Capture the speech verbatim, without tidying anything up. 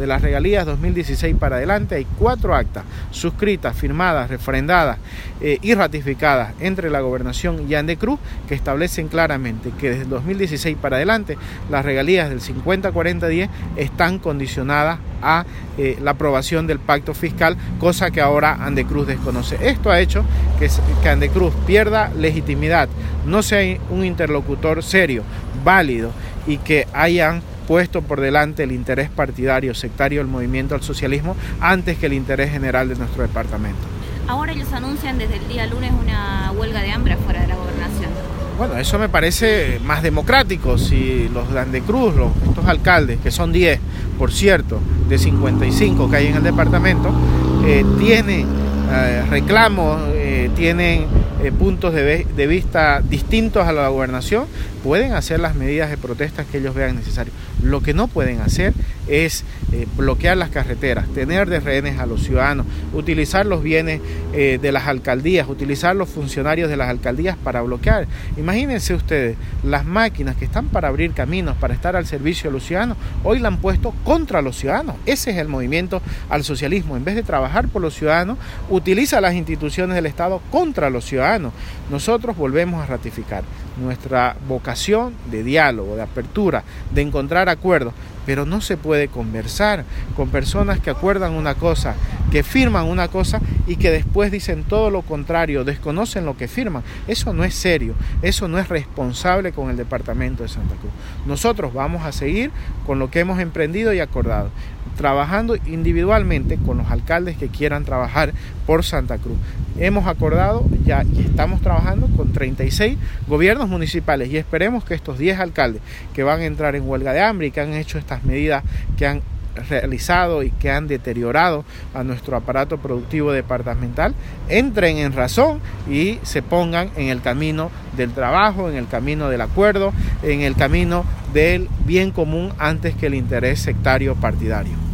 de las regalías dos mil dieciséis para adelante hay cuatro actas suscritas, firmadas, refrendadas eh, y ratificadas entre la Gobernación y Andecruz que establecen claramente que desde el dos mil dieciséis para adelante las regalías del cincuenta cuarenta diez están condicionadas a eh, la aprobación del pacto fiscal, cosa que ahora Andecruz desconoce. Esto ha hecho que, que Andecruz pierda legitimidad, no sea un interlocutor serio, válido, y que hayan puesto por delante el interés partidario, sectario del movimiento al socialismo antes que el interés general de nuestro departamento. Ahora ellos anuncian desde el día lunes una huelga de hambre afuera de la gobernación. Bueno, eso me parece más democrático. Si los de Andecruz, los, estos alcaldes, que son diez, por cierto, de cincuenta y cinco que hay en el departamento, eh, tienen eh, reclamos, eh, tienen eh, puntos de, de vista distintos a la gobernación, pueden hacer las medidas de protesta que ellos vean necesarias. Lo que no pueden hacer es eh, bloquear las carreteras, tener de rehenes a los ciudadanos, utilizar los bienes eh, de las alcaldías, utilizar los funcionarios de las alcaldías para bloquear. Imagínense ustedes, las máquinas que están para abrir caminos, para estar al servicio de los ciudadanos, hoy la han puesto contra los ciudadanos. Ese es el movimiento al socialismo. En vez de trabajar por los ciudadanos, utiliza las instituciones del Estado contra los ciudadanos. Nosotros volvemos a ratificar nuestra vocación de diálogo, de apertura, de encontrar acuerdos, pero no se puede conversar con personas que acuerdan una cosa, que firman una cosa y que después dicen todo lo contrario, desconocen lo que firman. Eso no es serio, eso no es responsable con el departamento de Santa Cruz. Nosotros vamos a seguir con lo que hemos emprendido y acordado, trabajando individualmente con los alcaldes que quieran trabajar por Santa Cruz. Hemos acordado ya y estamos trabajando con treinta y seis gobiernos municipales y esperemos que estos diez alcaldes que van a entrar en huelga de hambre y que han hecho estas medidas que han realizado y que han deteriorado a nuestro aparato productivo departamental, entren en razón y se pongan en el camino del trabajo, en el camino del acuerdo, en el camino del bien común antes que el interés sectario partidario.